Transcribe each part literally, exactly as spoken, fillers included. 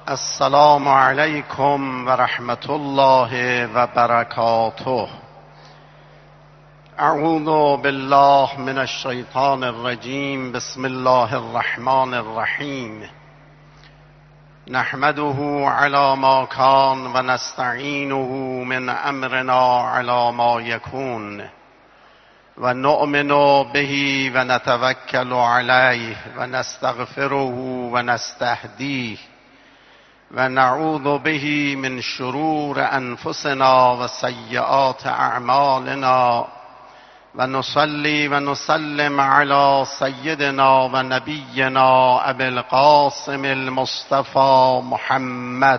السلام علیکم و رحمت الله و برکاته. اعوذ بالله من الشیطان الرجیم. بسم الله الرحمن الرحیم. نحمده علی ما کان و نستعینه من امرنا علی ما یکون و نؤمن به و نتوکل علیه و نستغفره و نستهدیه و نعوذ به من شرور انفسنا و سیئات اعمالنا و نصلی و نسلم علی سیدنا و نبینا ابی القاسم المصطفى محمد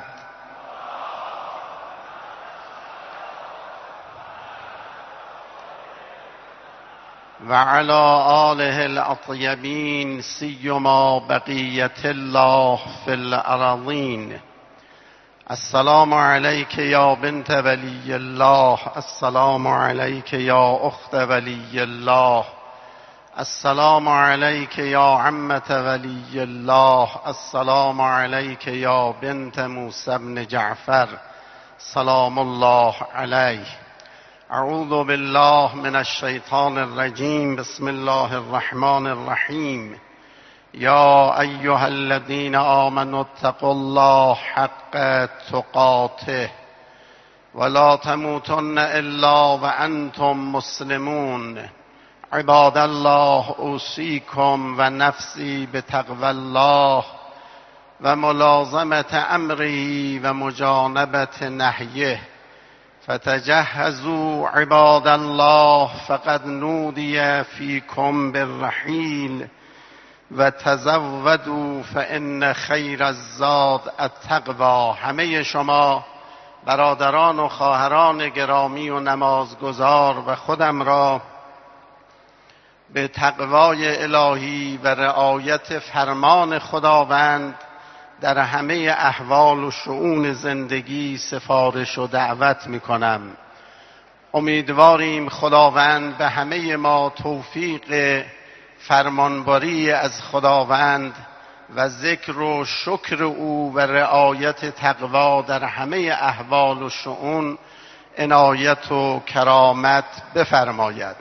و علی آله الاطیبین سیما بقیت الله فی الارضین. السلام علیک یا بنت ولی الله، السلام علیک یا اخت ولی الله، السلام علیک یا عمة ولی الله، السلام علیک یا بنت موسی بن جعفر سلام الله علیه. اعوذ بالله من الشیطان الرجیم. بسم الله الرحمن الرحیم. یا ایها الذین آمنوا اتقوا الله حق تقاته ولا تموتن الا وانتم مسلمون. عباد الله اوصیکم و نفسی بتقوى الله و ملازمة امره و مجانبة نهیه. فتجهزوا عباد الله فقد نودي فيكم بالرحيل و تزودوا فان خیر الزاد التقوی. همه شما برادران و خواهران گرامی و نمازگزار و خودم را به تقوای الهی و رعایت فرمان خداوند در همه احوال و شؤون زندگی سفارش و دعوت می کنم. امیدواریم خداوند به همه ما توفیق فرمانبری از خداوند و ذکر و شکر او و رعایت تقوا در همه احوال و شؤون عنایت و کرامت بفرماید.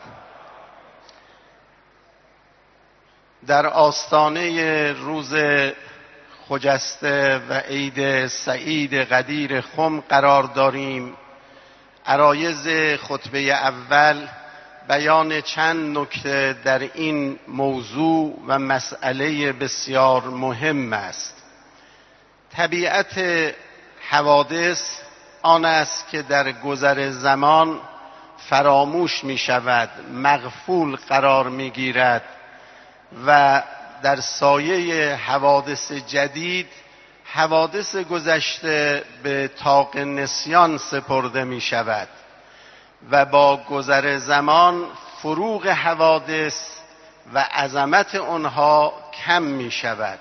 در آستانه روز خجسته و عید سعید قدیر خم قرار داریم. عرایض خطبه اول بیان چند نکته در این موضوع و مسئله بسیار مهم است. طبیعت حوادث آن است که در گذر زمان فراموش می شود، مغفول قرار می گیرد و در سایه حوادث جدید حوادث گذشته به طاق نسیان سپرده می شود و با گذر زمان فروغ حوادث و عظمت آنها کم می شود.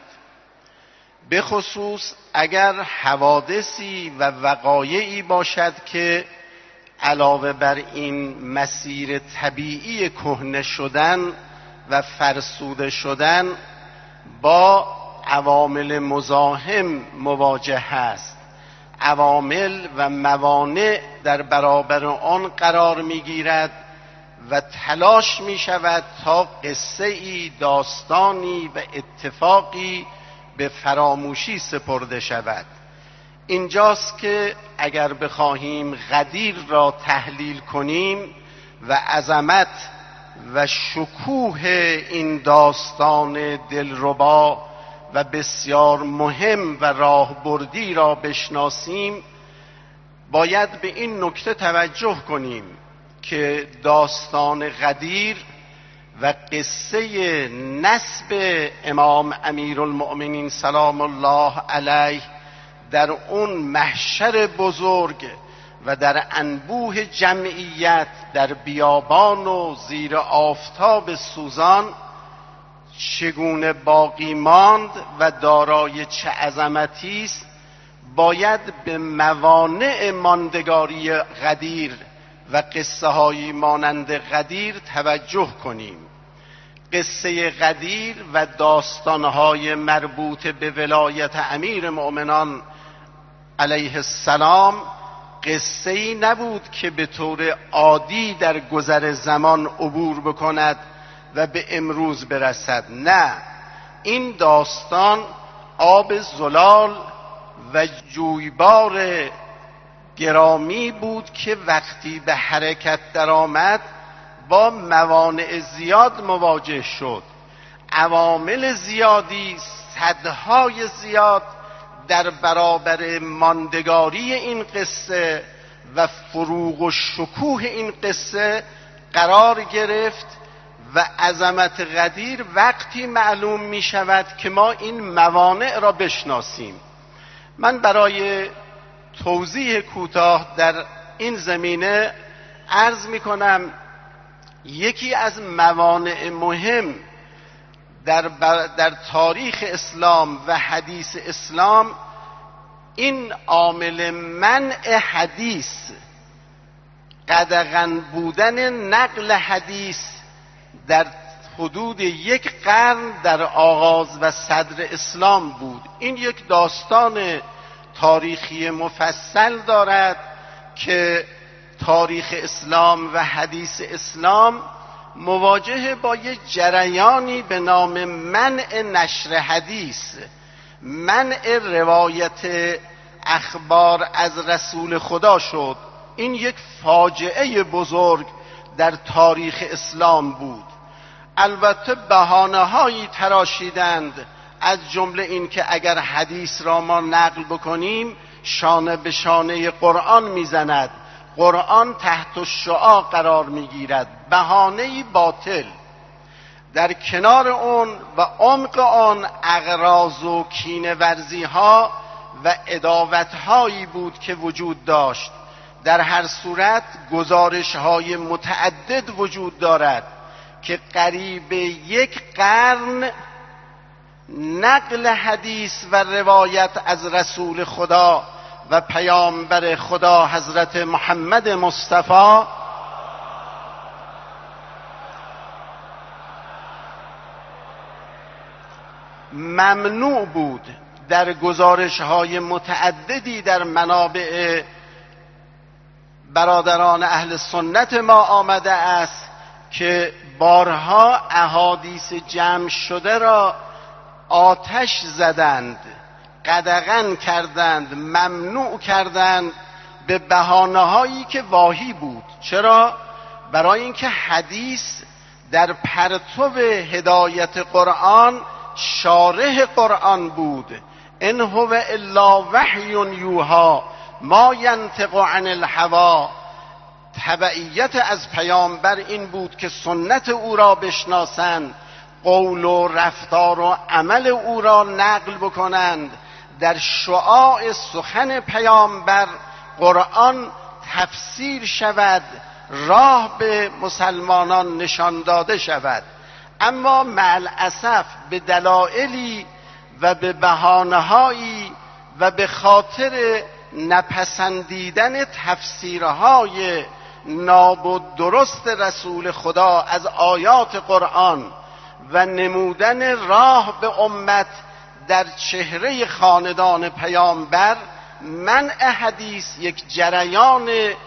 به خصوص اگر حوادثی و وقایعی باشد که علاوه بر این مسیر طبیعی کهنه شدن و فرسوده شدن با عوامل مزاحم مواجه است. عوامل و موانع در برابر آن قرار می گیرد و تلاش می شود تا قصه ای، داستانی و اتفاقی به فراموشی سپرده شود. اینجاست که اگر بخواهیم غدیر را تحلیل کنیم و عظمت و شکوه این داستان دلربا و بسیار مهم و راهبردی را بشناسیم، باید به این نکته توجه کنیم که داستان غدیر و قصه نسب امام امیرالمؤمنین سلام الله علیه در اون محشر بزرگ و در انبوه جمعیت در بیابان و زیر آفتاب سوزان چگونه باقی ماند و دارای چه عظمتی است، باید به موانع ماندگاری غدیر و قصه های مانند غدیر توجه کنیم. قصه غدیر و داستانهای مربوط به ولایت امیر مؤمنان علیه السلام قصه ای نبود که به طور عادی در گذر زمان عبور بکند و به امروز برسد. نه، این داستان آب زلال و جویبار گرامی بود که وقتی به حرکت درآمد با موانع زیاد مواجه شد. عوامل زیادی، صدهای زیاد در برابر ماندگاری این قصه و فروغ و شکوه این قصه قرار گرفت و عظمت قدیر وقتی معلوم می شود که ما این موانع را بشناسیم. من برای توضیح کوتاه در این زمینه عرض می کنم یکی از موانع مهم در, در تاریخ اسلام و حدیث اسلام این عامل منع حدیث، قدغن بودن نقل حدیث در حدود یک قرن در آغاز و صدر اسلام بود. این یک داستان تاریخی مفصل دارد که تاریخ اسلام و حدیث اسلام مواجه با یک جریانی به نام منع نشر حدیث، منع روایت اخبار از رسول خدا شد. این یک فاجعه بزرگ در تاریخ اسلام بود. البته بهانه‌هایی تراشیدند، از جمله این که اگر حدیث را ما نقل بکنیم شانه به شانه قرآن میزند، قرآن تحت الشعاع قرار میگیرد. بهانه‌ای باطل. در کنار اون و عمق آن اغراض و کینه‌ورزی ها و عداوت هایی بود که وجود داشت. در هر صورت گزارش های متعدد وجود دارد که قریب یک قرن نقل حدیث و روایت از رسول خدا و پیامبر خدا حضرت محمد مصطفی ممنوع بود. در گزارش های متعددی در منابع برادران اهل سنت ما آمده است که بارها احادیث جمع شده را آتش زدند، قدغن کردند، ممنوع کردند به بهانه‌هایی که واهی بود. چرا؟ برای اینکه حدیث در پرتو هدایت قرآن شارح قرآن بود. ان هو الا وحی یوحی ما ینطق عن الهوی. تبعیت از پیامبر این بود که سنت او را بشناسند، قول و رفتار و عمل او را نقل بکنند، در شعاع سخن پیامبر قرآن تفسیر شود، راه به مسلمانان نشان داده شود. اما مع الاسف به دلایلی و به بهانه‌هایی و به خاطر نپسندیدن تفسیرهای ناب و درست رسول خدا از آیات قرآن و نمودن راه به امت در چهره خاندان پیامبر، منع حدیث یک جریان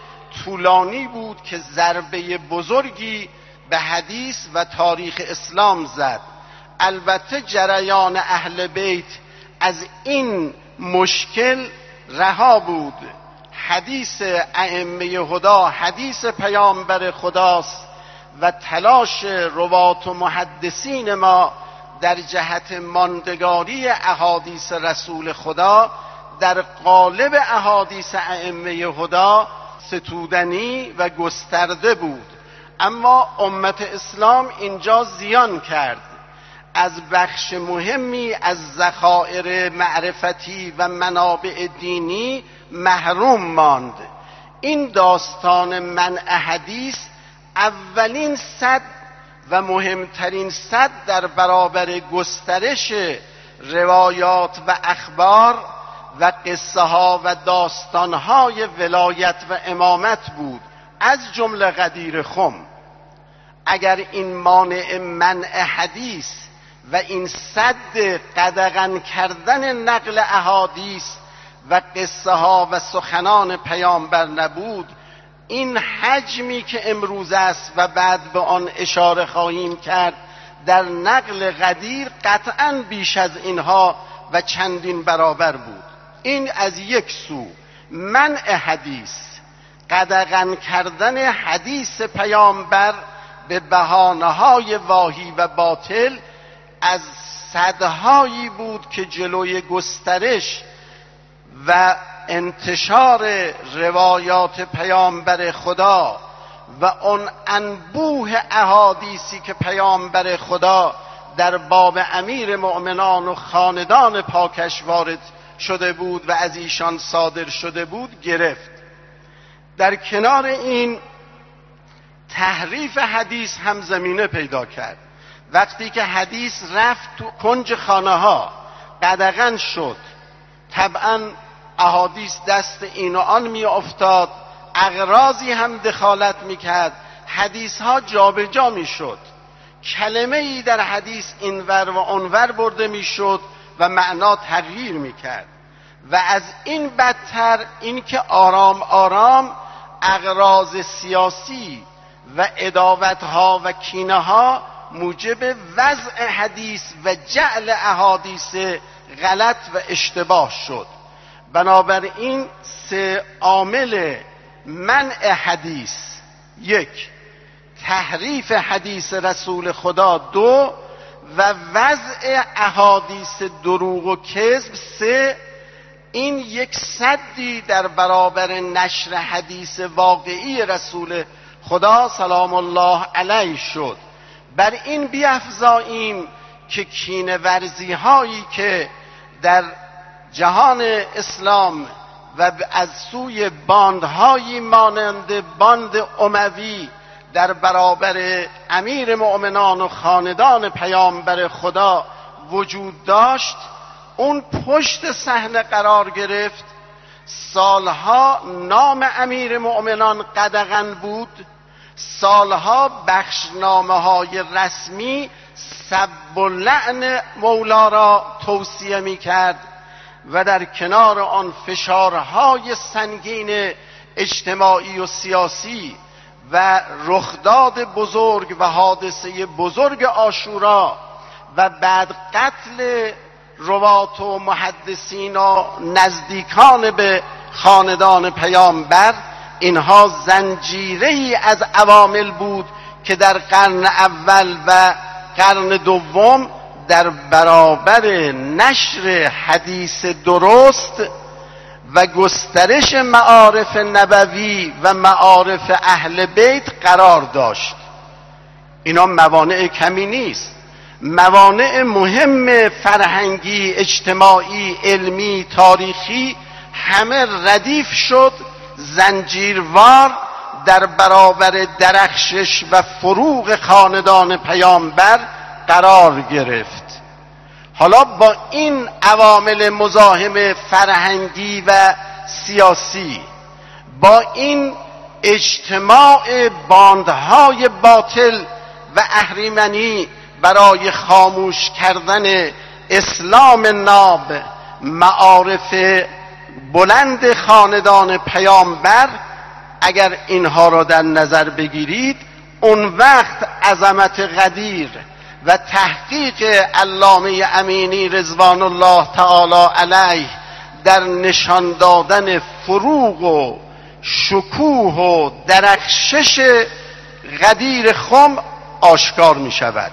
طولانی بود که ضربه بزرگی به حدیث و تاریخ اسلام زد. البته جریان اهل بیت از این مشکل رها بود. حدیث ائمه هدا حدیث پیامبر خداست و تلاش روات و محدثین ما در جهت ماندگاری احادیث رسول خدا در قالب احادیث ائمه هدا ستودنی و گسترده بود. اما امت اسلام اینجا زیان کرد، از بخش مهمی از ذخایر معرفتی و منابع دینی محروم ماند. این داستان منع حدیث اولین صد و مهمترین صد در برابر گسترش روایات و اخبار و قصه ها و داستان های ولایت و امامت بود، از جمله غدیر خم. اگر این مانع منع حدیث و این صد قدغن کردن نقل احادیث و قصه ها و سخنان پیامبر نبود، این حجمی که امروز است و بعد به آن اشاره خواهیم کرد در نقل غدیر قطعاً بیش از اینها و چندین برابر بود. این از یک سو منع حدیث، قدغن کردن حدیث پیامبر به بهانه‌های واهی و باطل از صدهایی بود که جلوی گسترش و انتشار روایات پیامبر خدا و اون انبوه احادیثی که پیامبر خدا در باب امیر مؤمنان و خاندان پاکش وارد شده بود و از ایشان صادر شده بود گرفت. در کنار این تحریف حدیث هم زمینه پیدا کرد. وقتی که حدیث رفت تو کنج خانه ها قدغن شد، طبعا احادیث دست این و آن می افتاد، اغراضی هم دخالت می کرد، حدیث ها جابجا می شد، کلمه ای در حدیث اینور و اونور برده می شد و معنا تغییر می کرد. و از این بدتر این که آرام آرام اغراض سیاسی و عداوت ها و کینه ها موجب وضع حدیث و جعل احادیث غلط و اشتباه شد. بنابراین سه عامل منع حدیث: یک، تحریف حدیث رسول خدا; دو، و وضع احادیث دروغ و کذب; سه، این یک سدی در برابر نشر حدیث واقعی رسول خدا سلام الله علیه شد. بر این بیفزاییم که کینه ورزی هایی که در جهان اسلام و از سوی باندهایی مانند باند اموی در برابر امیر مؤمنان و خاندان پیامبر خدا وجود داشت، اون پشت صحنه قرار گرفت. سالها نام امیر مؤمنان قدغن بود، سالها بخشنامه های رسمی سب و لعن مولا را توصیه می کرد و در کنار آن فشارهای سنگین اجتماعی و سیاسی و رخداد بزرگ و حادثه بزرگ عاشورا و بعد قتل روات و محدثین و نزدیکان به خاندان پیامبر، اینها زنجیره‌ای از عوامل بود که در قرن اول و قرن دوم در برابر نشر حدیث درست و گسترش معارف نبوی و معارف اهل بیت قرار داشت. اینا موانع کمی نیست، موانع مهم فرهنگی، اجتماعی، علمی، تاریخی همه ردیف شد، زنجیروار در برابر درخشش و فروغ خاندان پیامبر قرار گرفت. حالا با این عوامل مزاحم فرهنگی و سیاسی، با این اجتماع باندهای باطل و اهریمنی برای خاموش کردن اسلام ناب، معارف بلند خاندان پیامبر، اگر اینها را در نظر بگیرید، اون وقت عظمت غدیر و تحقیق علامه امینی رضوان الله تعالی علیه در نشان دادن فروغ و شکوه و درخشش غدیر خم آشکار می شود.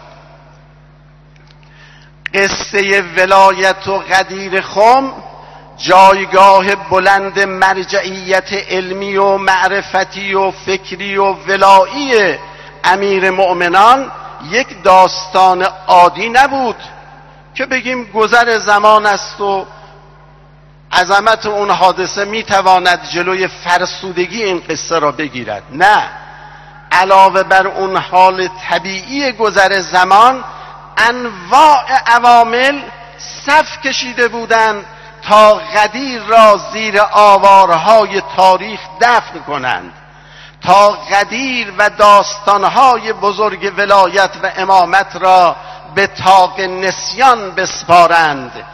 قصه ولایت و غدیر خم، جایگاه بلند مرجعیت علمی و معرفتی و فکری و ولایی امیر مؤمنان، یک داستان عادی نبود که بگیم گذر زمان است و عظمت اون حادثه میتواند جلوی فرسودگی این قصه را بگیرد. نه، علاوه بر اون حال طبیعی گذر زمان، انواع عوامل صف کشیده بودند تا غدیر را زیر آوارهای تاریخ دفن کنند، تا غدیر و داستانهای بزرگ ولایت و امامت را به طاق نسیان بسپارند،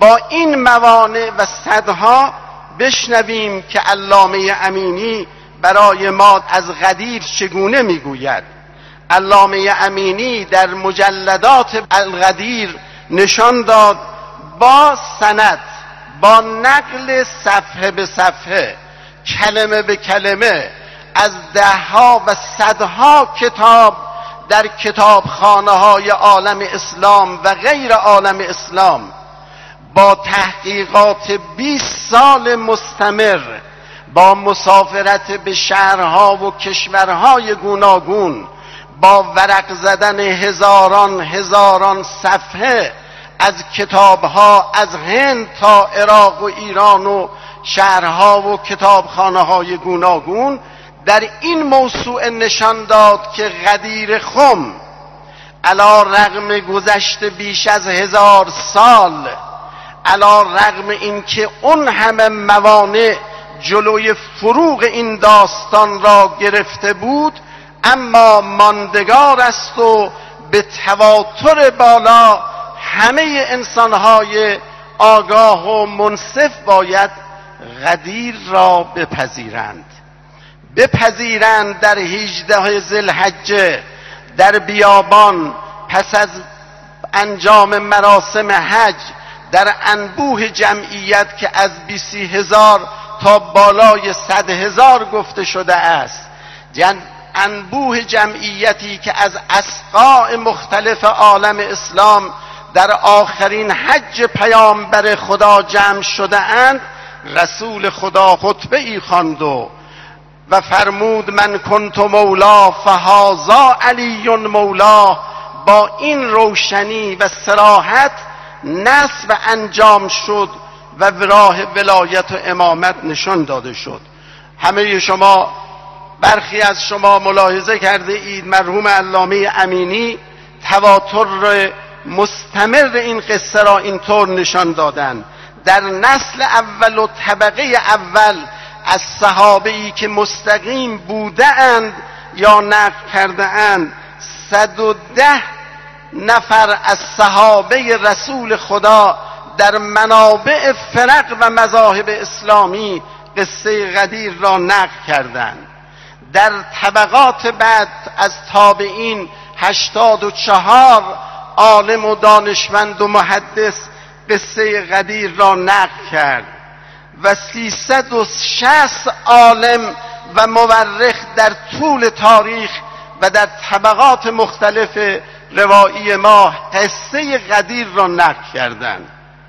با این موانع و صدها بشنویم که علامه امینی برای ما از غدیر چگونه میگوید. علامه امینی در مجلدات الغدیر نشان داد با سند، با نقل صفحه به صفحه، کلمه به کلمه از دهها و صدها کتاب در کتابخانه های عالم اسلام و غیر عالم اسلام، با تحقیقات بیست سال مستمر، با مسافرت به شهرها و کشورهای گوناگون، با ورق زدن هزاران هزاران صفحه از کتابها از هند تا عراق و ایران و شهرها و کتابخانه های گوناگون، در این موضوع نشان داد که غدیر خم علی رغم گذشته بیش از هزار سال، علی رغم اینکه اون همه موانع جلوی فروغ این داستان را گرفته بود، اما ماندگار است و به تواتر بالا همه انسانهای آگاه و منصف باید غدیر را بپذیرند. بپذیرند در هجده ذوالحجه در بیابان پس از انجام مراسم حج در انبوه جمعیت که از بیست هزار تا بالای صد هزار گفته شده است، انبوه جمعیتی که از اصقاع مختلف عالم اسلام در آخرین حج پیامبر خدا جمع شده اند، رسول خدا خطبه ای خواند و و فرمود من کنت مولا فهذا علی مولا. با این روشنی و صراحت نصب انجام شد و راه ولایت و امامت نشان داده شد. همه شما، برخی از شما ملاحظه کرده اید مرحوم علامه امینی تواتر مستمر این قصه را اینطور نشان دادن. در نسل اول و طبقه اول از صحابه‌ای که مستقیم بوده اند یا نقل کرده اند، صد و ده نفر از صحابه رسول خدا در منابع فرق و مذاهب اسلامی قصه غدیر را نقل کردند. در طبقات بعد از تابعین هشتاد و چهار عالم و دانشمند و محدث قصه غدیر را نقل کرد و سیصد و شصت عالم و مورخ در طول تاریخ و در طبقات مختلف روایی ما قصه غدیر را نقل کردند.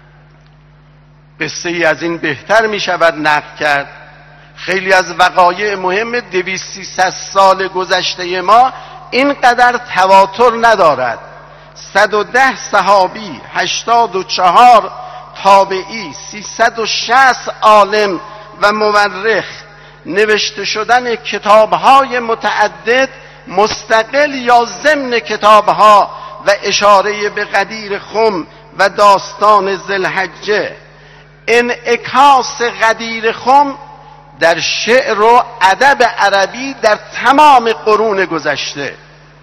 قصه ای از این بهتر می شود نقل کرد. خیلی از وقایع مهم دویست سیصد سال گذشته ما اینقدر تواتر ندارد. صد و ده صحابی، هشتاد و چهار تابعی، سیصد و شصت عالم و مورخ، نوشته شدن کتاب‌های متعدد مستقل یا ضمن کتاب‌ها و اشاره به غدیر خم و داستان ذوالحجه. انعکاس غدیر خم در شعر و ادب عربی در تمام قرون گذشته،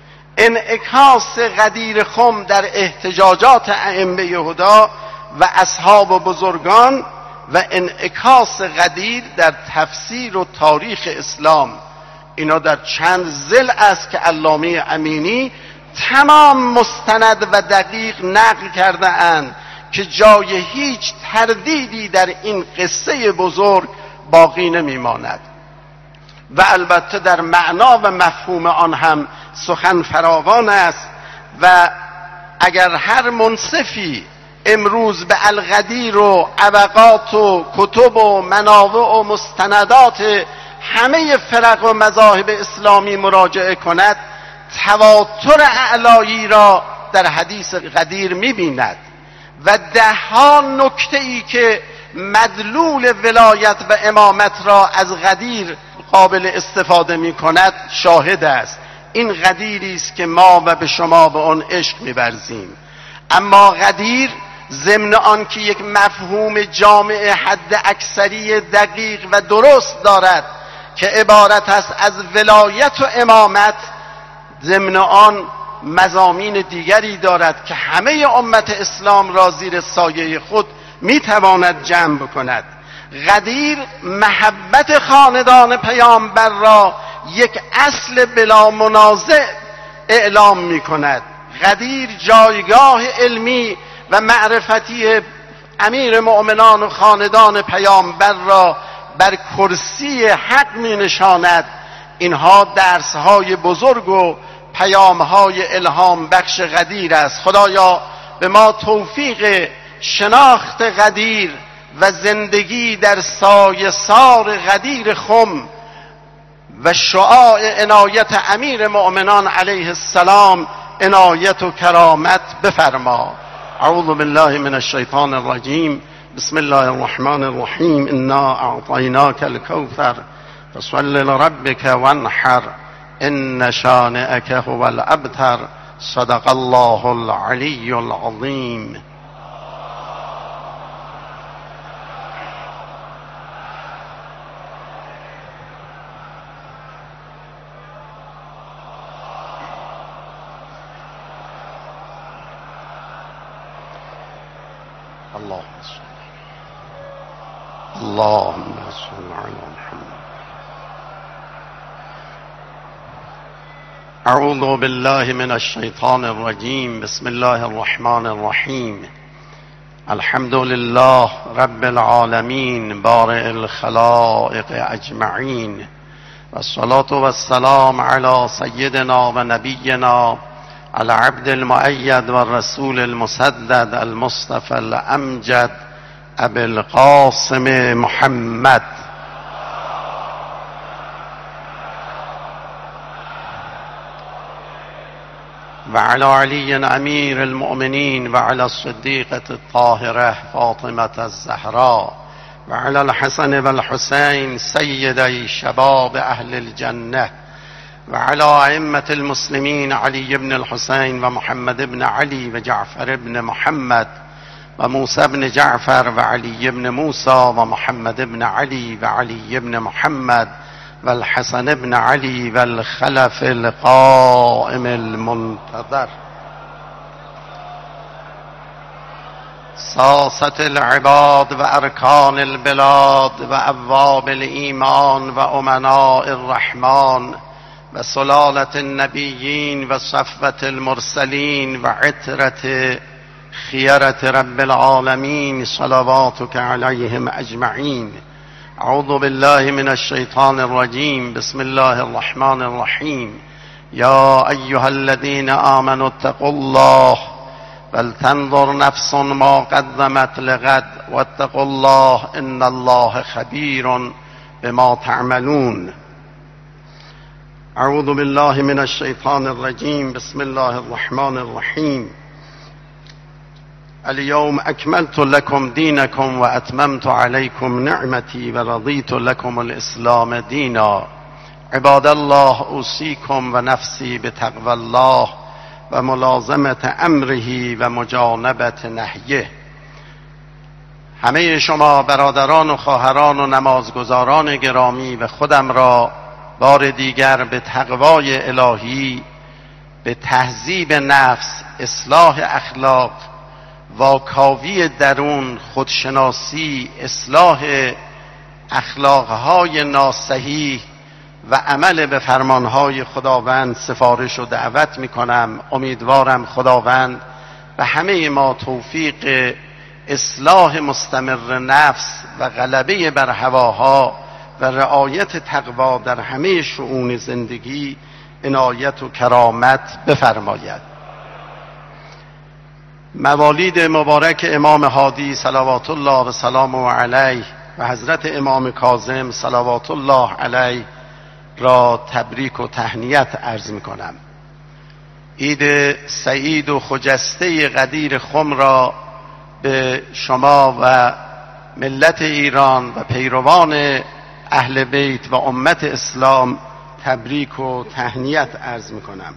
انعکاس غدیر خم در احتجاجات ائمه هدا و اصحاب و بزرگان و انعکاس غدیر در تفسیر و تاریخ اسلام، اینا در چند ضلع است که علامه امینی تمام مستند و دقیق نقل کرده اند که جای هیچ تردیدی در این قصه بزرگ باقی نمیماند. و البته در معنا و مفهوم آن هم سخن فراوان است و اگر هر منصفی امروز به الغدیر و عبقات و کتب و منابع و مستندات همه فرق و مذاهب اسلامی مراجعه کند، تواتر اعلایی را در حدیث غدیر می‌بیند و ده ها نکته ای که مدلول ولایت و امامت را از غدیر قابل استفاده می‌کند شاهد است. این غدیری است که ما و به شما به آن عشق می‌ورزیم. اما غدیر ضمن آن که یک مفهوم جامع حد اکثری دقیق و درست دارد که عبارت است از ولایت و امامت، ضمن آن مضامین دیگری دارد که همه امت اسلام را زیر سایه خود میتواند جمع بکند. غدیر محبت خاندان پیامبر را یک اصل بلا منازع اعلام می کند. غدیر جایگاه علمی و معرفتی امیر مؤمنان و خاندان پیامبر را بر کرسی حق می نشاند. اینها درسهای بزرگ و پیامهای الهام بخش غدیر است. خدایا به ما توفیق شناخت غدیر و زندگی در سایه سار غدیر خم و شعاع عنایت امیر مؤمنان علیه السلام عنایت و کرامت بفرما. اعوذ بالله من الشیطان الرجیم. بسم الله الرحمن الرحیم. انا اعطیناک الکوثر فصل لربک وانحر ان شانئک هو الابتر. صدق الله العلی العظیم. اللهم صل اللهم صل على محمد. اعوذ بالله من الشیطان الرجیم. بسم الله الرحمن الرحیم. الحمد لله رب العالمین بارئ الخلائق اجمعین والصلاة والسلام علی سیدنا و نبینا العبد المؤید والرسول المسدد المصطفى الامجد ابی القاسم محمد. وعلى علي امير المؤمنين وعلى الصديقة الطاهرة فاطمة الزهراء وعلى الحسن والحسين سيدي شباب اهل الجنة وعلى ائمة المسلمين علي بن الحسين ومحمد بن علي وجعفر بن محمد وموسى بن جعفر وعلي بن موسى ومحمد بن علي وعلي بن محمد والحسن بن علي والخلف القائم المنتظر. ساسة العباد وأركان البلاد وأبواب الإيمان وأمناء الرحمن وسلالة النبيين وصفوة المرسلين وعترة خيرة رب العالمين صلواتك عليهم أجمعين. اعوذ بالله من الشیطان الرجیم. بسم الله الرحمن الرحیم. یا ایها الذین آمنوا اتقوا الله ولتنظر نفس ما قدمت لغد واتقوا الله ان الله خبیر بما تعملون. اعوذ بالله من الشیطان الرجیم. بسم الله الرحمن الرحیم. اليوم اکملت لكم دینکم و اتممت علیکم نعمتی و رضیت لكم الاسلام دینا. عباد الله اوصیکم و نفسی بتقوی الله و ملازمت امره و مجانبت نهیه. همه شما برادران و خواهران و نمازگزاران گرامی و خودم را بار دیگر به تقوای الهی، به تهذیب نفس، اصلاح اخلاق، واکاوی درون، خودشناسی، اصلاح اخلاقهای ناصحیح و عمل به فرمانهای خداوند سفارش و دعوت می کنم. امیدوارم خداوند به همه ما توفیق اصلاح مستمر نفس و غلبه بر هواها و رعایت تقوا در همه شؤون زندگی عنایت و کرامت بفرماید. موالید مبارک امام هادی صلوات الله و سلامه علیه و حضرت امام کاظم صلوات الله علیه را تبریک و تهنیت عرض می کنم. عید سعید و خجسته غدیر خم را به شما و ملت ایران و پیروان اهل بیت و امت اسلام تبریک و تهنیت عرض می کنم.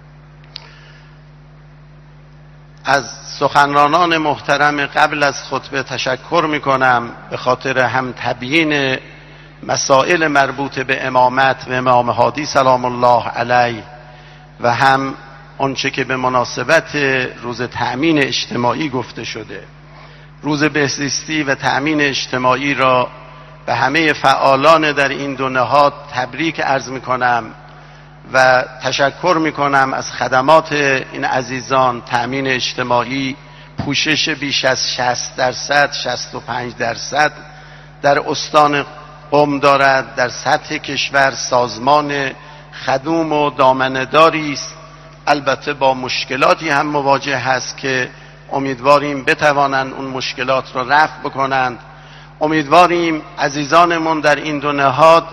از سخنرانان محترم قبل از خطبه تشکر می کنم به خاطر هم تبیین مسائل مربوط به امامت و امام هادی سلام الله علیه و هم آنچه که به مناسبت روز تأمین اجتماعی گفته شده. روز بهزیستی و تأمین اجتماعی را به همه فعالان در این دو نهاد تبریک عرض می کنم و تشکر می کنم از خدمات این عزیزان. تأمین اجتماعی پوشش بیش از شصت درصد شصت و پنج درصد در استان قم دارد. در سطح کشور سازمان خدوم و دامنه‌داری است، البته با مشکلاتی هم مواجه هست که امیدواریم بتوانند اون مشکلات را رفع بکنند. امیدواریم عزیزانمون در این دو نهاد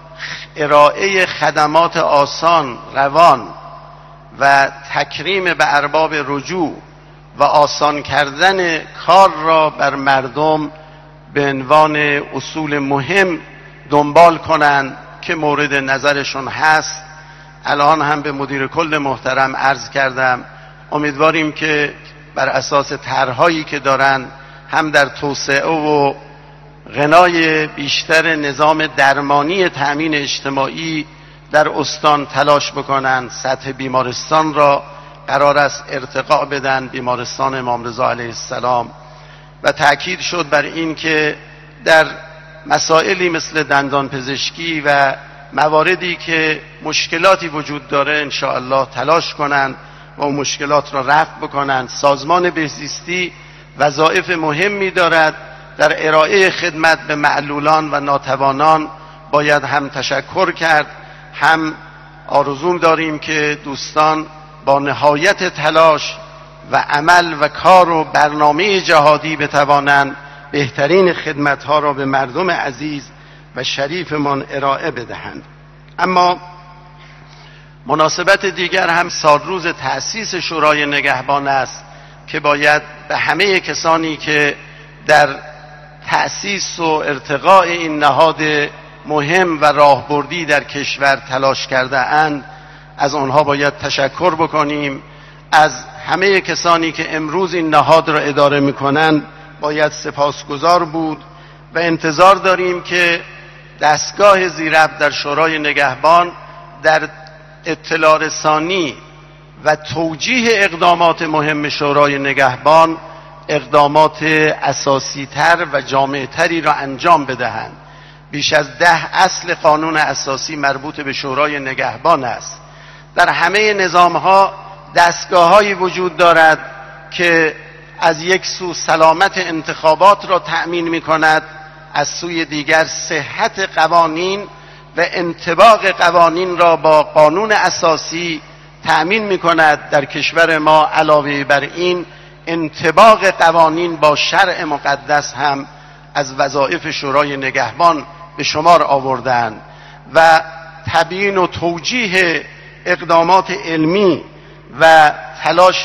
ارائه خدمات آسان، روان و تکریم به ارباب رجوع و آسان کردن کار را بر مردم به عنوان اصول مهم دنبال کنند که مورد نظرشون هست. الان هم به مدیر کل محترم عرض کردم، امیدواریم که بر اساس طرح‌هایی که دارن هم در توسعه و غنای بیشتر نظام درمانی تأمین اجتماعی در استان تلاش بکنند. سطح بیمارستان را قرار است ارتقا بدن، بیمارستان امام رضا علیه السلام، و تأکید شد بر این که در مسائلی مثل دندان پزشکی و مواردی که مشکلاتی وجود داره انشاءالله تلاش کنند و اون مشکلات را رفع بکنند. سازمان بهزیستی وظایف مهمی دارد در ارائه خدمت به معلولان و ناتوانان. باید هم تشکر کرد، هم آرزوم داریم که دوستان با نهایت تلاش و عمل و کار و برنامه جهادی بتوانند بهترین خدمتها را به مردم عزیز و شریفمان ارائه بدهند. اما مناسبت دیگر هم سالروز تأسیس شورای نگهبان است که باید به همه کسانی که در تأسیس و ارتقاء این نهاد مهم و راهبردی در کشور تلاش کرده اند از آنها باید تشکر بکنیم. از همه کسانی که امروز این نهاد را اداره می‌کنند باید سپاسگزار بود و انتظار داریم که دستگاه زیربط در شورای نگهبان در اطلاع رسانی و توجیه اقدامات مهم شورای نگهبان اقدامات اساسی تر و جامع تری را انجام بدهند. بیش از ده اصل قانون اساسی مربوط به شورای نگهبان است. در همه نظام ها دستگاه هایی وجود دارد که از یک سو سلامت انتخابات را تأمین می کند، از سوی دیگر صحت قوانین و انطباق قوانین را با قانون اساسی تأمین می کند. در کشور ما علاوه بر این انطباق قوانین با شرع مقدس هم از وظایف شورای نگهبان به شمار آوردند و تبیین و توجیه اقدامات علمی و تلاش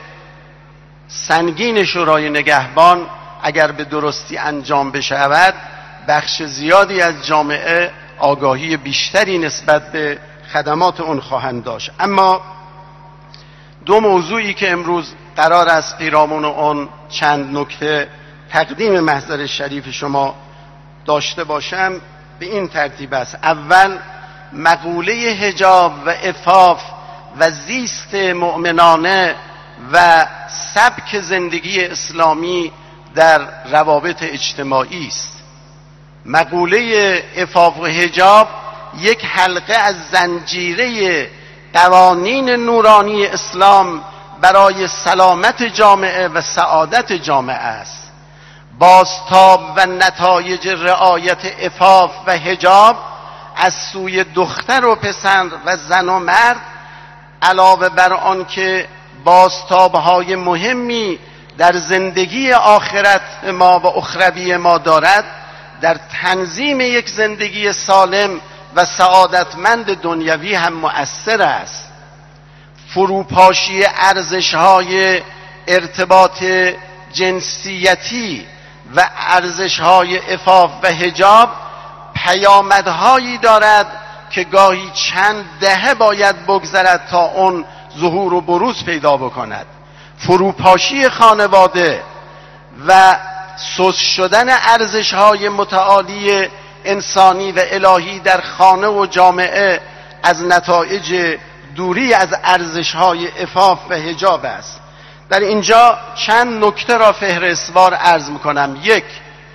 سنگین شورای نگهبان اگر به درستی انجام بشود بخش زیادی از جامعه آگاهی بیشتری نسبت به خدمات اون خواهند داشت. اما دو موضوعی که امروز قرار است پیرامون اون چند نکته تقدیم محضر شریف شما داشته باشم به این ترتیب است. اول، مقوله حجاب و عفاف و زیست مؤمنانه و سبک زندگی اسلامی در روابط اجتماعی است. مقوله عفاف و حجاب یک حلقه از زنجیره قوانین نورانی اسلام برای سلامت جامعه و سعادت جامعه است. بازتاب و نتایج رعایت عفاف و حجاب از سوی دختر و پسر و زن و مرد علاوه بر آن که بازتاب‌های مهمی در زندگی آخرت ما و اخروی ما دارد، در تنظیم یک زندگی سالم و سعادتمند دنیوی هم مؤثر است. فروپاشی ارزش‌های ارتباط جنسیتی و ارزش‌های عفاف و حجاب پیامدهایی دارد که گاهی چند دهه باید بگذرد تا اون ظهور و بروز پیدا بکند. فروپاشی خانواده و سست شدن ارزش‌های متعالی انسانی و الهی در خانه و جامعه از نتایج دوری از ارزش‌های عفاف و حجاب است. در اینجا چند نکته را فهرستوار عرض میکنم. یک،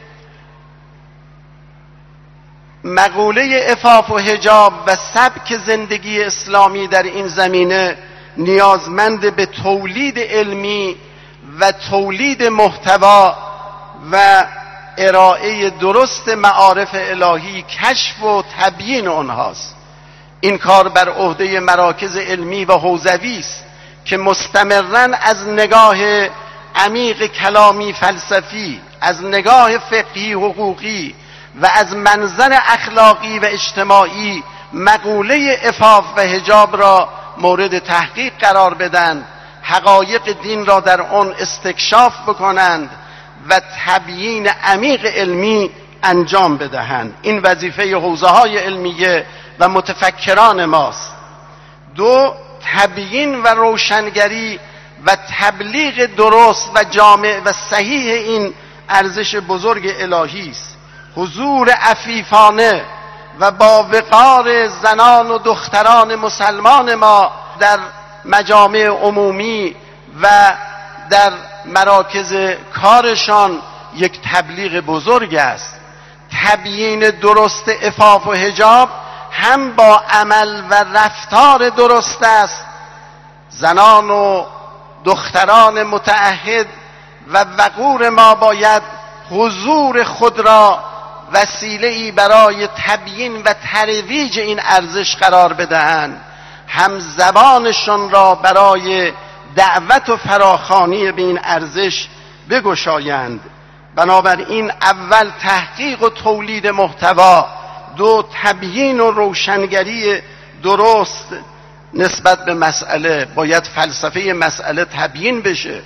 مقوله عفاف و حجاب و سبک زندگی اسلامی در این زمینه نیازمند به تولید علمی و تولید محتوا و ارائه درست معارف الهی، کشف و تبیین آنهاست. این کار بر عهده مراکز علمی و حوزوی است که مستمراً از نگاه عمیق کلامی فلسفی، از نگاه فقهی حقوقی و از منظر اخلاقی و اجتماعی مقوله عفاف و حجاب را مورد تحقیق قرار بدن، حقایق دین را در آن استکشاف بکنند و تبیین عمیق علمی انجام بدهند. این وظیفه حوزه‌های علمیه و متفکران ماست. دو، تبیین و روشنگری و تبلیغ درست و جامع و صحیح این ارزش بزرگ الهی است. حضور عفیفانه و با وقار زنان و دختران مسلمان ما در مجامع عمومی و در مراکز کارشان یک تبلیغ بزرگ است. تبیین درست عفاف و حجاب هم با عمل و رفتار درست است. زنان و دختران متعهد و وقور ما باید حضور خود را وسیله‌ای برای تبیین و ترویج این ارزش قرار بدهند، هم زبانشان را برای دعوت و فراخوانی به این ارزش بگشایند. بنابراین اول تحقیق و تولید محتوا، دو تبیین و روشنگری درست نسبت به مسئله. باید فلسفه مسئله تبیین بشه،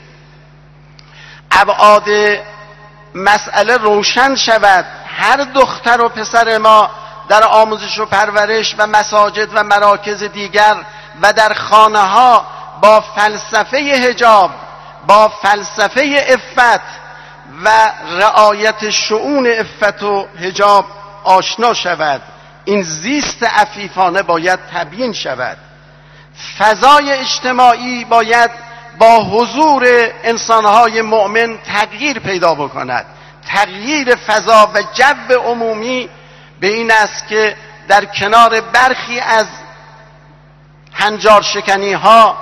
ابعاد مسئله روشن شود. هر دختر و پسر ما در آموزش و پرورش و مساجد و مراکز دیگر و در خانه ها با فلسفه حجاب، با فلسفه عفت و رعایت شؤون عفت و حجاب آشنا شود. این زیست عفیفانه باید تبیین شود. فضای اجتماعی باید با حضور انسانهای مؤمن تغییر پیدا بکند. تغییر فضا و جو عمومی به این است که در کنار برخی از هنجار شکنی ها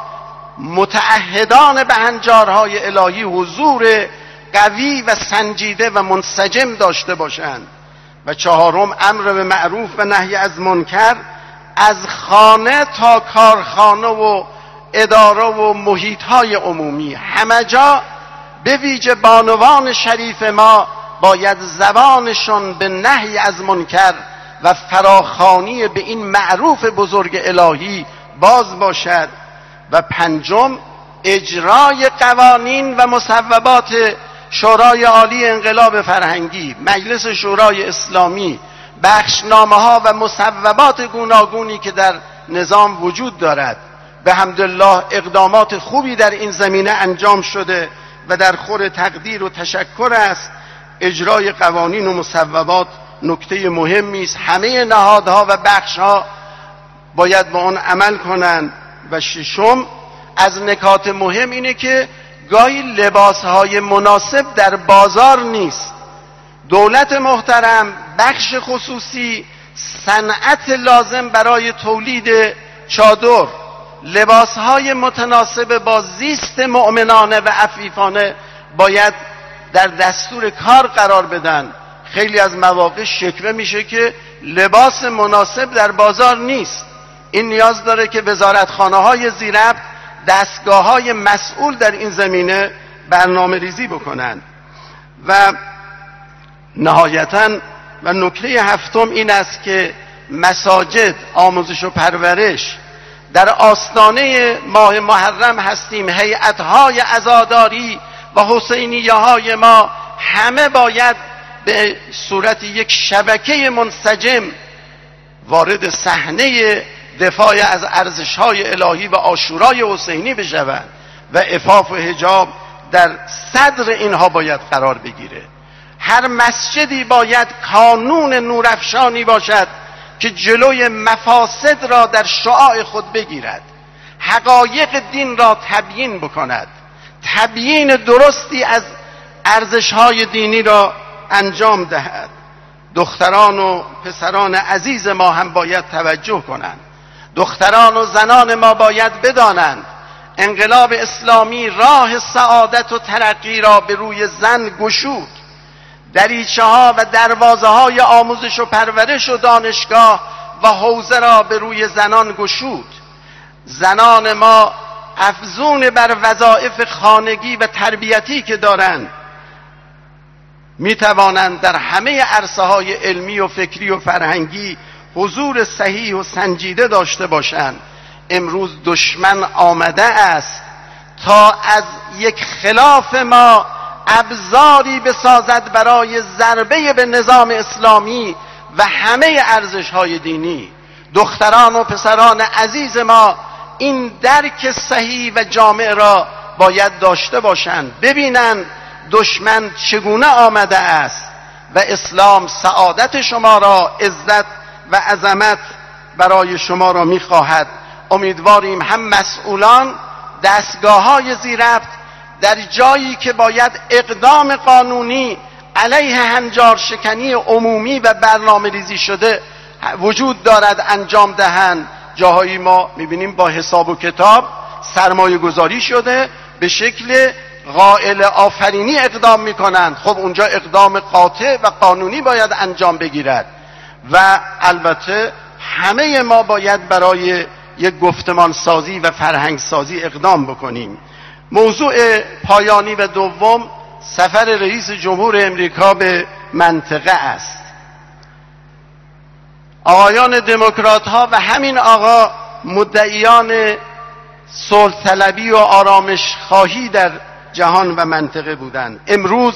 متعهدان به هنجارهای الهی حضور قوی و سنجیده و منسجم داشته باشند. و چهارم، امر به معروف و نهی از منکر از خانه تا کارخانه و اداره و محیطهای عمومی، همه جا به ویژه بانوان شریف ما باید زبانشان به نهی از منکر و فراخوانی به این معروف بزرگ الهی باز باشد. و پنجم، اجرای قوانین و مصوبات شورای عالی انقلاب فرهنگی، مجلس شورای اسلامی، بخشنامه ها و مصوبات گوناگونی که در نظام وجود دارد. به حمدالله اقدامات خوبی در این زمینه انجام شده و در خور تقدیر و تشکر است. اجرای قوانین و مصوبات نکته مهمی است. همه نهادها و بخشها باید با آن عمل کنند. و ششم، از نکات مهم اینه که گاهی لباسهای مناسب در بازار نیست. دولت محترم، بخش خصوصی، صنعت لازم برای تولید چادر، لباسهای متناسب با زیست مؤمنانه و عفیفانه باید در دستور کار قرار بدن. خیلی از مواقع شکوه میشه که لباس مناسب در بازار نیست. این نیاز داره که وزارتخانه های زیربط، دستگاه های مسئول در این زمینه برنامه ریزی بکنند. و نهایتاً و نکته هفتم این است که مساجد، آموزش و پرورش، در آستانه ماه محرم هستیم. هیئت‌های عزاداری و حسینیه های ما همه باید به صورت یک شبکه منسجم وارد صحنه دفاع از ارزش‌های الهی و عاشورای حسینی بشوند و عفاف و حجاب در صدر اینها باید قرار بگیره. هر مسجدی باید کانون نورافشانی باشد که جلوی مفاسد را در شعاع خود بگیرد، حقایق دین را تبیین بکند، تبیین درستی از ارزش‌های دینی را انجام دهد. دختران و پسران عزیز ما هم باید توجه کنند. دختران و زنان ما باید بدانند انقلاب اسلامی راه سعادت و ترقی را به روی زن گشود. دریچه ها و دروازه های آموزش و پرورش و دانشگاه و حوزه را به روی زنان گشود. زنان ما افزون بر وظایف خانگی و تربیتی که دارند می توانند در همه عرصه های علمی و فکری و فرهنگی حضور صحیح و سنجیده داشته باشند. امروز دشمن آمده است تا از یک خلاف ما ابزاری بسازد برای ضربه به نظام اسلامی و همه ارزش‌های دینی. دختران و پسران عزیز ما این درک صحیح و جامع را باید داشته باشند، ببینند دشمن چگونه آمده است و اسلام سعادت شما را، عزت و عظمت برای شما را می‌خواهد. امیدواریم هم مسئولان دستگاه‌های زیرربط در جایی که باید اقدام قانونی علیه هنجار شکنی عمومی و برنامه ریزی شده وجود دارد انجام دهند. جاهایی ما میبینیم با حساب و کتاب سرمایه گذاری شده، به شکل قائل آفرینی اقدام میکنند. خب اونجا اقدام قاطع و قانونی باید انجام بگیرد و البته همه ما باید برای یک گفتمان سازی و فرهنگ سازی اقدام بکنیم. موضوع پایانی و دوم سفر رئیس جمهور امریکا به منطقه است. آقایان دموکرات ها و همین آقا مدعیان صلح طلبی و آرامش خواهی در جهان و منطقه بودند. امروز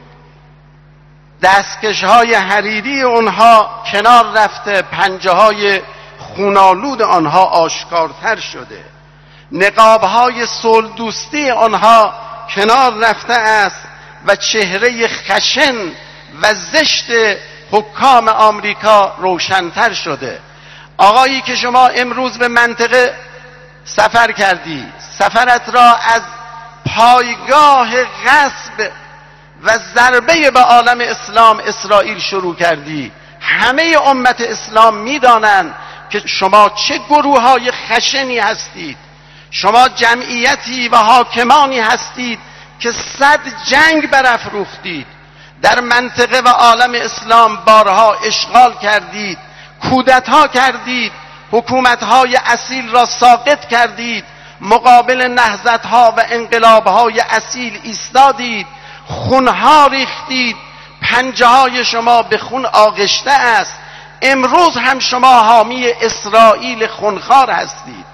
دستکش های حریری اونها کنار رفته، پنجه های خونالود آنها آشکارتر شده، نقاب های صلح دوستی آنها کنار رفته است و چهره خشن و زشت حکام آمریکا روشن‌تر شده. آقایی که شما امروز به منطقه سفر کردی، سفرت را از پایگاه غصب و ضربه به عالم اسلام اسرائیل شروع کردی. همه امت اسلام می‌دانند که شما چه گروه‌های خشنی هستید. شما جمعیتی و حاکمانی هستید که صد جنگ برافروختید، در منطقه و عالم اسلام بارها اشغال کردید، کودتا کردید، حکومت‌های اصیل را ساقط کردید، مقابل نهضت‌ها و انقلاب‌های اصیل ایستادید، خونها ریختید، پنجه‌های شما به خون آغشته است. امروز هم شما حامی اسرائیل خونخوار هستید.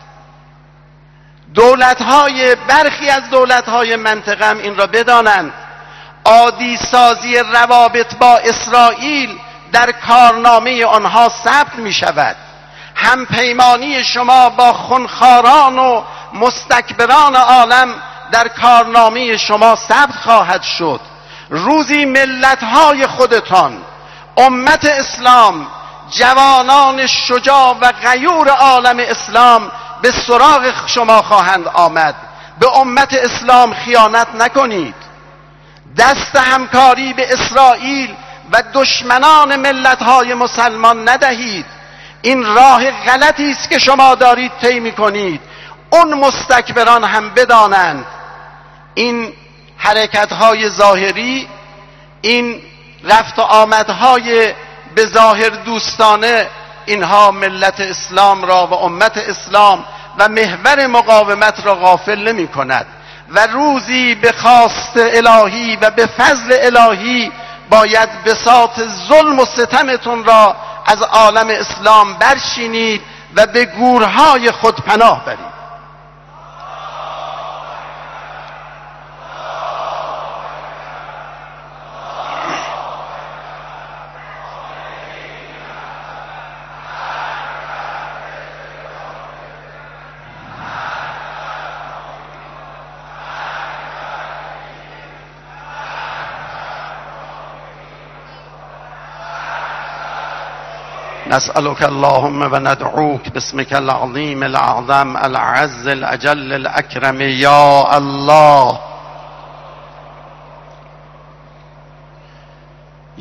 دولت‌های برخی از دولت‌های منطقه هم این را بدانند. عادی سازی روابط با اسرائیل در کارنامه آنها ثبت می شود. همپیمانی شما با خونخواران و مستکبران عالم در کارنامه شما ثبت خواهد شد. روزی ملت‌های خودتان، امت اسلام، جوانان شجاع و غیور عالم اسلام به سراغ شما خواهند آمد. به امت اسلام خیانت نکنید. دست همکاری به اسرائیل و دشمنان ملت‌های مسلمان ندهید. این راه غلطی است که شما دارید طی می‌کنید. اون مستکبران هم بدانند این حرکت‌های ظاهری، این رفت و آمدهای به ظاهر دوستانه، اینها ملت اسلام را و امت اسلام و محور مقاومت را غافل نمی کند و روزی به خواست الهی و به فضل الهی باید بساط ظلم و ستمتون را از عالم اسلام برشینید و به گورهای خود پناه برید. نسألك اللهم و ندعوك باسمك العظيم الأعظم الأعز الأجل الأكرم يا الله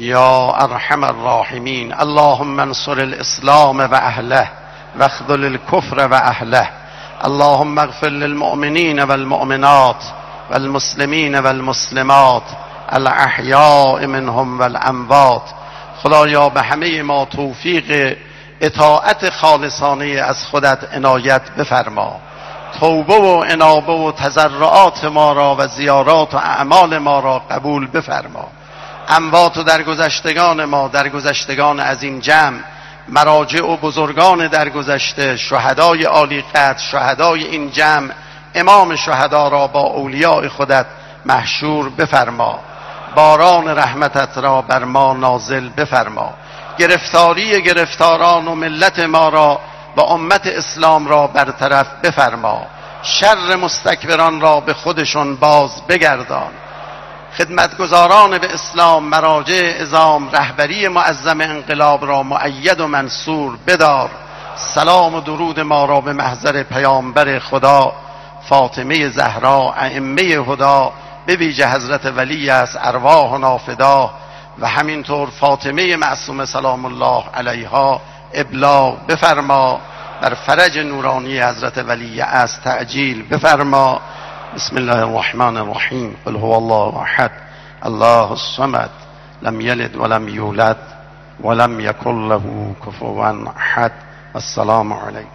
یا ارحم الراحمین. اللهم انصر الاسلام و اهله واخذل الكفر و اهله. اللهم اغفر للمؤمنین والمؤمنات والمسلمین والمسلمات الاحیاء منهم والاموات. خدایا به همه ما توفیق اطاعت خالصانه از خودت عنایت بفرما. توبه و انابه و تضرعات ما را و زیارات و اعمال ما را قبول بفرما. اموات و درگذشتگان ما، درگذشتگان از این جمع، مراجع و بزرگان درگذشته، شهدای عالی قدر، شهدای این جمع، امام شهدا را با اولیاء خودت محشور بفرما. باران رحمتت را بر ما نازل بفرما. گرفتاری گرفتاران و ملت ما را و امت اسلام را برطرف بفرما. شر مستکبران را به خودشون باز بگردان. خدمتگزاران به اسلام، مراجع عظام، رهبری معظم انقلاب را مؤید و منصور بدار. سلام و درود ما را به محضر پیامبر خدا فاطمه زهرا، ائمه هدا، به ویژه حضرت ولی از ارواح نافدا و همینطور فاطمه معصومه سلام الله علیها ابلاغ بفرما. بر فرج نورانی حضرت ولی از تعجیل بفرما. بسم الله الرحمن الرحیم. قل هو الله احد الله الصمد لم یلد ولم یولد ولم یکن له کفوا احد. السلام علیکم.